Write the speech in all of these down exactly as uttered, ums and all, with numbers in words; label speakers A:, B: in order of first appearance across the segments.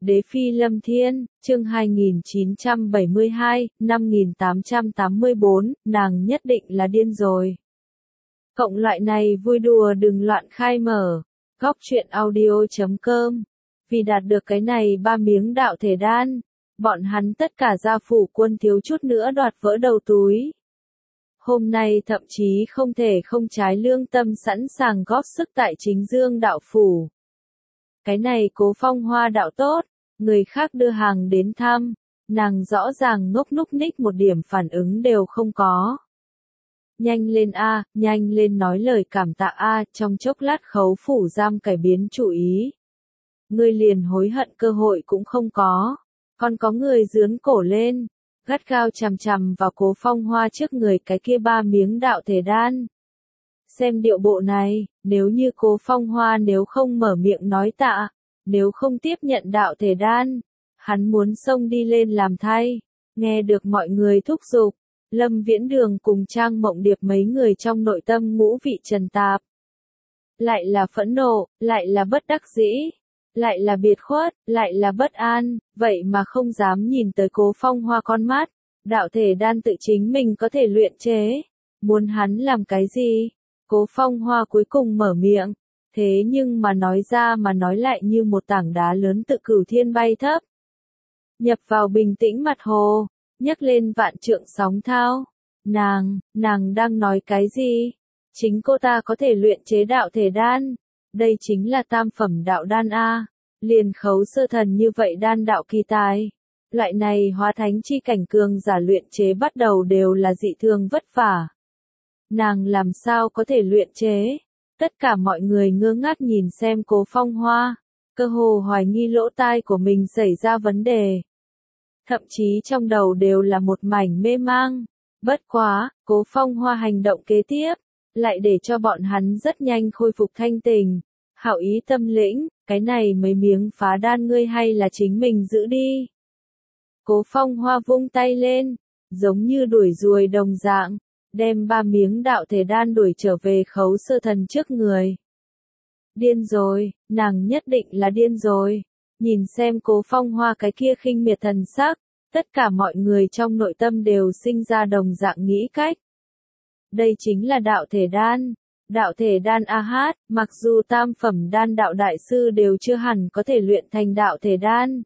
A: Đế Phi Lâm Thiên, chương hai nghìn chín trăm bảy mươi hai, năm nghìn tám trăm tám mươi bốn, nàng nhất định là điên rồi. Cộng loại này vui đùa đừng loạn khai mở. Góc truyện audio chấm com. Vì đạt được cái này ba miếng đạo thể đan, bọn hắn tất cả gia phủ quân thiếu chút nữa đoạt vỡ đầu túi. Hôm nay thậm chí không thể không trái lương tâm sẵn sàng góp sức tại chính dương đạo phủ. Cái này Cố Phong Hoa đạo tốt, người khác đưa hàng đến thăm, nàng rõ ràng ngốc núc ních một điểm phản ứng đều không có. Nhanh lên a, nhanh lên nói lời cảm tạ a, trong chốc lát khấu phủ giam cải biến chủ ý. Ngươi liền hối hận cơ hội cũng không có, còn có người dướn cổ lên, gắt gao chằm chằm vào Cố Phong Hoa trước người cái kia ba miếng đạo thể đan. Xem điệu bộ này, nếu như Cố Phong Hoa nếu không mở miệng nói tạ, nếu không tiếp nhận đạo thể đan, hắn muốn xông đi lên làm thay. Nghe được mọi người thúc giục, Lâm Viễn Đường cùng Trang Mộng Điệp mấy người trong nội tâm ngũ vị trần tạp. Lại là phẫn nộ, lại là bất đắc dĩ, lại là biệt khuất, lại là bất an, vậy mà không dám nhìn tới Cố Phong Hoa con mắt. Đạo thể đan tự chính mình có thể luyện chế, muốn hắn làm cái gì? Cố Phong Hoa cuối cùng mở miệng, thế nhưng mà nói ra mà nói lại như một tảng đá lớn tự cửu thiên bay thấp. Nhập vào bình tĩnh mặt hồ, nhấc lên vạn trượng sóng thao. Nàng, nàng đang nói cái gì? Chính cô ta có thể luyện chế đạo thể đan. Đây chính là tam phẩm đạo đan A. Liền khấu sơ thần như vậy đan đạo kỳ tài. Loại này hóa thánh chi cảnh cường giả luyện chế bắt đầu đều là dị thường vất vả. Nàng làm sao có thể luyện chế? Tất cả mọi người ngơ ngác nhìn xem Cố Phong Hoa, cơ hồ hoài nghi lỗ tai của mình xảy ra vấn đề. Thậm chí trong đầu đều là một mảnh mê mang. Bất quá, Cố Phong Hoa hành động kế tiếp, lại để cho bọn hắn rất nhanh khôi phục thanh tình. Hảo ý tâm lĩnh, cái này mấy miếng phá đan ngươi hay là chính mình giữ đi. Cố Phong Hoa vung tay lên, giống như đuổi ruồi đồng dạng, đem ba miếng đạo thể đan đuổi trở về khấu sơ thần trước người. Điên rồi, nàng nhất định là điên rồi. Nhìn xem Cố Phong Hoa cái kia khinh miệt thần sắc, tất cả mọi người trong nội tâm đều sinh ra đồng dạng nghĩ cách. Đây chính là đạo thể đan. Đạo thể đan a hát, mặc dù tam phẩm đan đạo đại sư đều chưa hẳn có thể luyện thành đạo thể đan.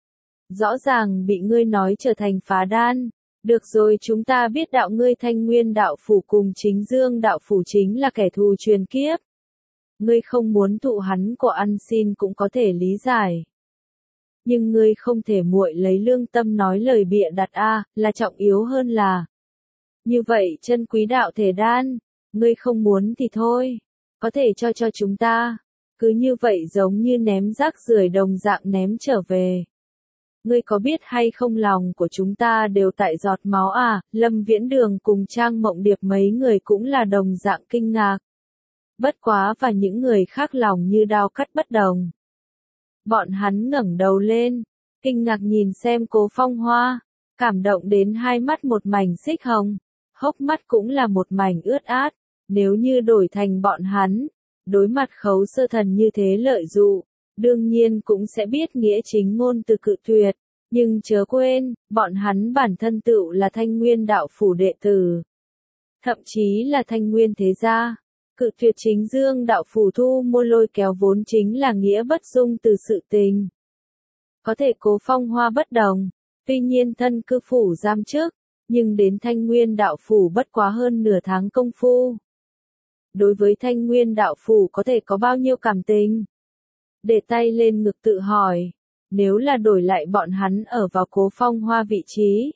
A: Rõ ràng bị ngươi nói trở thành phá đan. Được rồi, chúng ta biết đạo ngươi Thanh Nguyên đạo phủ cùng Chính Dương đạo phủ chính là kẻ thù truyền kiếp. Ngươi không muốn thụ hắn của ăn xin cũng có thể lý giải. Nhưng ngươi không thể muội lấy lương tâm nói lời bịa đặt a, là trọng yếu hơn là. Như vậy chân quý đạo thể đan, ngươi không muốn thì thôi, có thể cho cho chúng ta. Cứ như vậy giống như ném rác rưởi đồng dạng ném trở về. Ngươi có biết hay không lòng của chúng ta đều tại giọt máu à? Lâm Viễn Đường cùng Trang Mộng Điệp mấy người cũng là đồng dạng kinh ngạc. Bất quá và những người khác lòng như đao cắt bất đồng. Bọn hắn ngẩng đầu lên, kinh ngạc nhìn xem Cố Phong Hoa, cảm động đến hai mắt một mảnh xích hồng, hốc mắt cũng là một mảnh ướt át. Nếu như đổi thành bọn hắn, đối mặt khấu sơ thần như thế lợi dụ, đương nhiên cũng sẽ biết nghĩa chính ngôn từ cự tuyệt, nhưng chớ quên, bọn hắn bản thân tựu là Thanh Nguyên đạo phủ đệ tử. Thậm chí là Thanh Nguyên thế gia, cự tuyệt Chính Dương đạo phủ thu mua lôi kéo vốn chính là nghĩa bất dung từ sự tình. Có thể Cố Phong Hoa bất đồng, tuy nhiên thân cư phủ giam chức, nhưng đến Thanh Nguyên đạo phủ bất quá hơn nửa tháng công phu. Đối với Thanh Nguyên đạo phủ có thể có bao nhiêu cảm tình? Để tay lên ngực tự hỏi, nếu là đổi lại bọn hắn ở vào Cố Phong Hoa vị trí,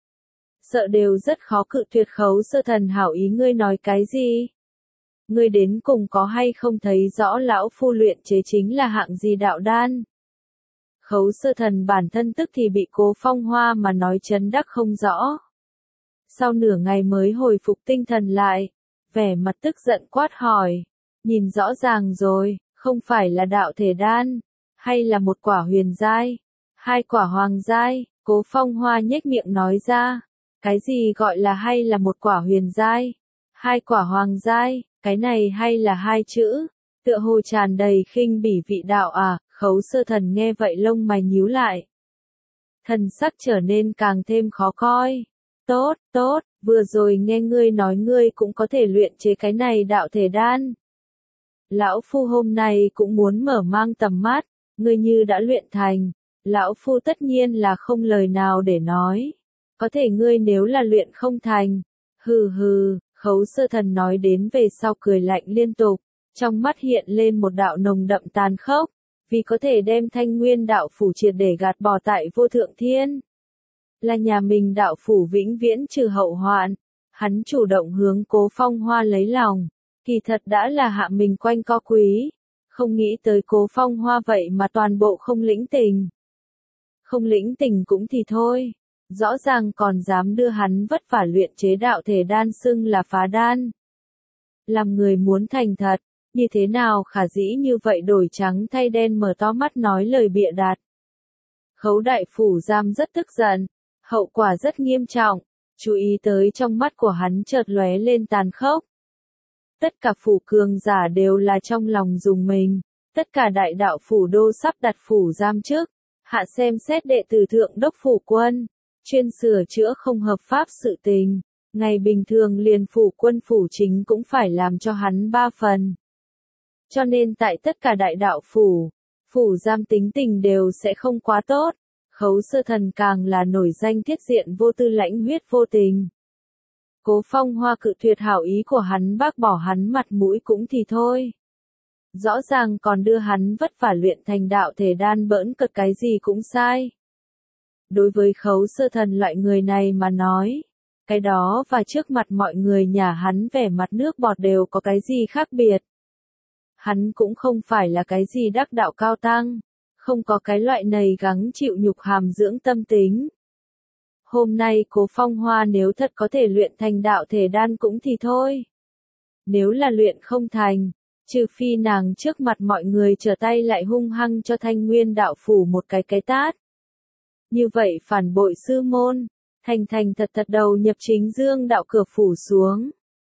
A: sợ đều rất khó cự tuyệt khấu sơ thần hảo ý. Ngươi nói cái gì? Ngươi đến cùng có hay không thấy rõ lão phu luyện chế chính là hạng gì đạo đan? Khấu sơ thần bản thân tức thì bị Cố Phong Hoa mà nói chấn đắc không rõ. Sau nửa ngày mới hồi phục tinh thần lại, vẻ mặt tức giận quát hỏi, nhìn rõ ràng rồi, không phải là đạo thể đan, hay là một quả huyền giai, hai quả hoàng giai? Cố Phong Hoa nhếch miệng nói ra, cái gì gọi là hay là một quả huyền giai, hai quả hoàng giai, cái này hay là hai chữ, tựa hồ tràn đầy khinh bỉ vị đạo à? Khấu Sơ Thần nghe vậy lông mày nhíu lại. Thần sắc trở nên càng thêm khó coi. Tốt, tốt, vừa rồi nghe ngươi nói ngươi cũng có thể luyện chế cái này đạo thể đan. Lão Phu hôm nay cũng muốn mở mang tầm mắt, ngươi như đã luyện thành, Lão Phu tất nhiên là không lời nào để nói. Có thể ngươi nếu là luyện không thành, hừ hừ, Khấu Sơ Thần nói đến về sau cười lạnh liên tục, trong mắt hiện lên một đạo nồng đậm tàn khốc, vì có thể đem Thanh Nguyên đạo phủ triệt để gạt bỏ tại Vô Thượng Thiên. Là nhà mình đạo phủ vĩnh viễn trừ hậu hoạn, hắn chủ động hướng Cố Phong Hoa lấy lòng, kỳ thật đã là hạ mình quanh co quý, không nghĩ tới Cố Phong Hoa vậy mà toàn bộ không lĩnh tình. Không lĩnh tình cũng thì thôi, rõ ràng còn dám đưa hắn vất vả luyện chế đạo thể đan xưng là phá đan. Làm người muốn thành thật, như thế nào khả dĩ như vậy đổi trắng thay đen, mở to mắt nói lời bịa đặt. Khấu đại phủ giam rất tức giận, hậu quả rất nghiêm trọng, chú ý tới trong mắt của hắn chợt lóe lên tàn khốc. Tất cả phủ cường giả đều là trong lòng dùng mình, tất cả đại đạo phủ đô sắp đặt phủ giam trước, hạ xem xét đệ tử thượng đốc phủ quân, chuyên sửa chữa không hợp pháp sự tình, ngày bình thường liền phủ quân phủ chính cũng phải làm cho hắn ba phần. Cho nên tại tất cả đại đạo phủ, phủ giam tính tình đều sẽ không quá tốt, Khấu Sơ Thần càng là nổi danh thiết diện vô tư lãnh huyết vô tình. Cố Phong Hoa cự tuyệt hảo ý của hắn, bác bỏ hắn mặt mũi cũng thì thôi. Rõ ràng còn đưa hắn vất vả luyện thành đạo thể đan, bỡn cợt cái gì cũng sai. Đối với Khấu Sơ Thần loại người này mà nói, cái đó và trước mặt mọi người nhà hắn vẻ mặt nước bọt đều có cái gì khác biệt. Hắn cũng không phải là cái gì đắc đạo cao tăng, không có cái loại này gắng chịu nhục hàm dưỡng tâm tính. Hôm nay Cố Phong Hoa nếu thật có thể luyện thành đạo thể đan cũng thì thôi. Nếu là luyện không thành, trừ phi nàng trước mặt mọi người trở tay lại hung hăng cho Thanh Nguyên đạo phủ một cái cái tát. Như vậy phản bội sư môn, thành thành thật thật đầu nhập chính dương đạo cửa phủ xuống.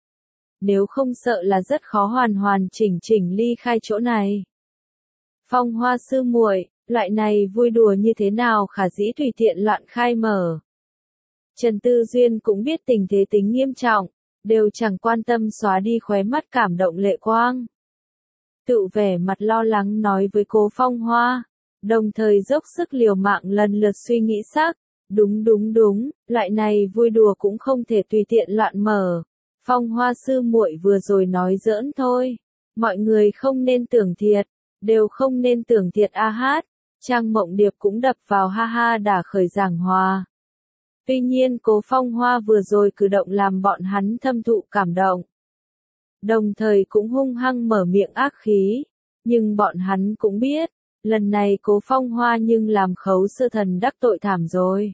A: Nếu không sợ là rất khó hoàn hoàn chỉnh chỉnh ly khai chỗ này. Phong Hoa sư muội, loại này vui đùa như thế nào khả dĩ tùy tiện loạn khai mở. Trần Tư Duyên cũng biết tình thế tính nghiêm trọng, đều chẳng quan tâm xóa đi khóe mắt cảm động lệ quang. Tự vẻ mặt lo lắng nói với Cố Phong Hoa, đồng thời dốc sức liều mạng lần lượt suy nghĩ xác, đúng đúng đúng, loại này vui đùa cũng không thể tùy tiện loạn mở. Phong Hoa sư muội vừa rồi nói giỡn thôi, mọi người không nên tưởng thiệt, đều không nên tưởng thiệt a hát. Trang Mộng Điệp cũng đập vào ha ha đả khởi giảng hòa. Tuy nhiên Cố Phong Hoa vừa rồi cử động làm bọn hắn thâm thụ cảm động. Đồng thời cũng hung hăng mở miệng ác khí, nhưng bọn hắn cũng biết, lần này Cố Phong Hoa nhưng làm Khấu Sơ Thần đắc tội thảm rồi.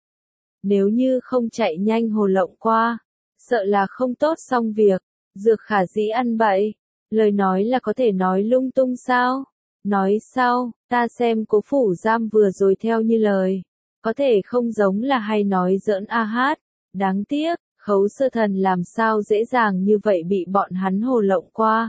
A: Nếu như không chạy nhanh hồ lộng qua, sợ là không tốt xong việc, dược khả dĩ ăn bậy, lời nói là có thể nói lung tung sao? Nói sao, ta xem Cố phủ giam vừa rồi theo như lời, có thể không giống là hay nói giỡn a hát, đáng tiếc, Khấu Sơ Thần làm sao dễ dàng như vậy bị bọn hắn hồ lộng qua.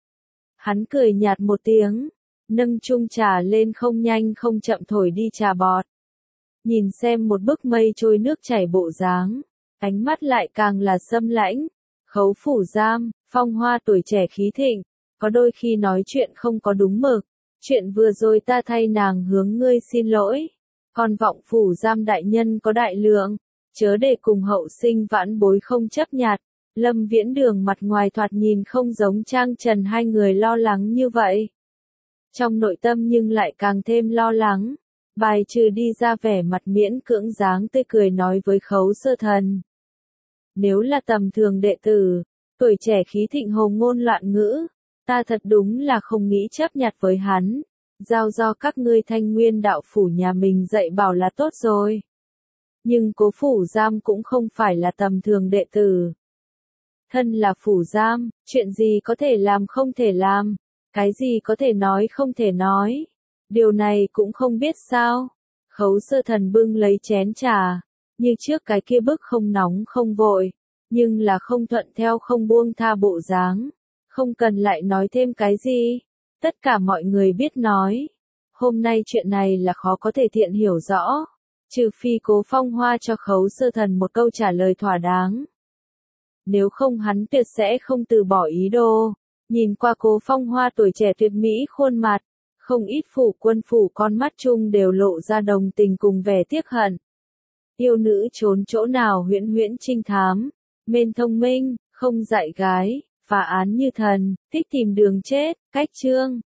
A: Hắn cười nhạt một tiếng, nâng chung trà lên không nhanh không chậm thổi đi trà bọt. Nhìn xem một bức mây trôi nước chảy bộ dáng, ánh mắt lại càng là xâm lãnh. Khấu phủ giam, Phong Hoa tuổi trẻ khí thịnh, có đôi khi nói chuyện không có đúng mực. Chuyện vừa rồi ta thay nàng hướng ngươi xin lỗi. Còn vọng phủ giam đại nhân có đại lượng, chớ để cùng hậu sinh vãn bối không chấp nhặt. Lâm Viễn Đường mặt ngoài thoạt nhìn không giống Trang Trần hai người lo lắng như vậy. Trong nội tâm nhưng lại càng thêm lo lắng. Bài trừ đi ra vẻ mặt miễn cưỡng dáng tươi cười nói với Khấu Sơ Thần. Nếu là tầm thường đệ tử, tuổi trẻ khí thịnh hồ ngôn loạn ngữ, ta thật đúng là không nghĩ chấp nhặt với hắn. Giao do các ngươi Thanh Nguyên đạo phủ nhà mình dạy bảo là tốt rồi. Nhưng Cố phủ giam cũng không phải là tầm thường đệ tử. Thân là phủ giam, chuyện gì có thể làm không thể làm, cái gì có thể nói không thể nói. Điều này cũng không biết sao. Khấu Sơ Thần bưng lấy chén trà, như trước cái kia bức không nóng không vội, nhưng là không thuận theo không buông tha bộ dáng. Không cần lại nói thêm cái gì, tất cả mọi người biết nói. hôm nay chuyện này là khó có thể tiện hiểu rõ, trừ phi Cố Phong Hoa cho Khấu Sơ Thần một câu trả lời thỏa đáng. Nếu không hắn tuyệt sẽ không từ bỏ ý đồ. Nhìn qua Cố Phong Hoa tuổi trẻ tuyệt mỹ khuôn mặt, không ít phủ quân phủ con mắt chung đều lộ ra đồng tình cùng vẻ tiếc hận. Yêu nữ trốn chỗ nào huyễn huyễn trinh thám, mên thông minh, không dạy gái, phá án như thần, thích tìm đường chết, cách chương.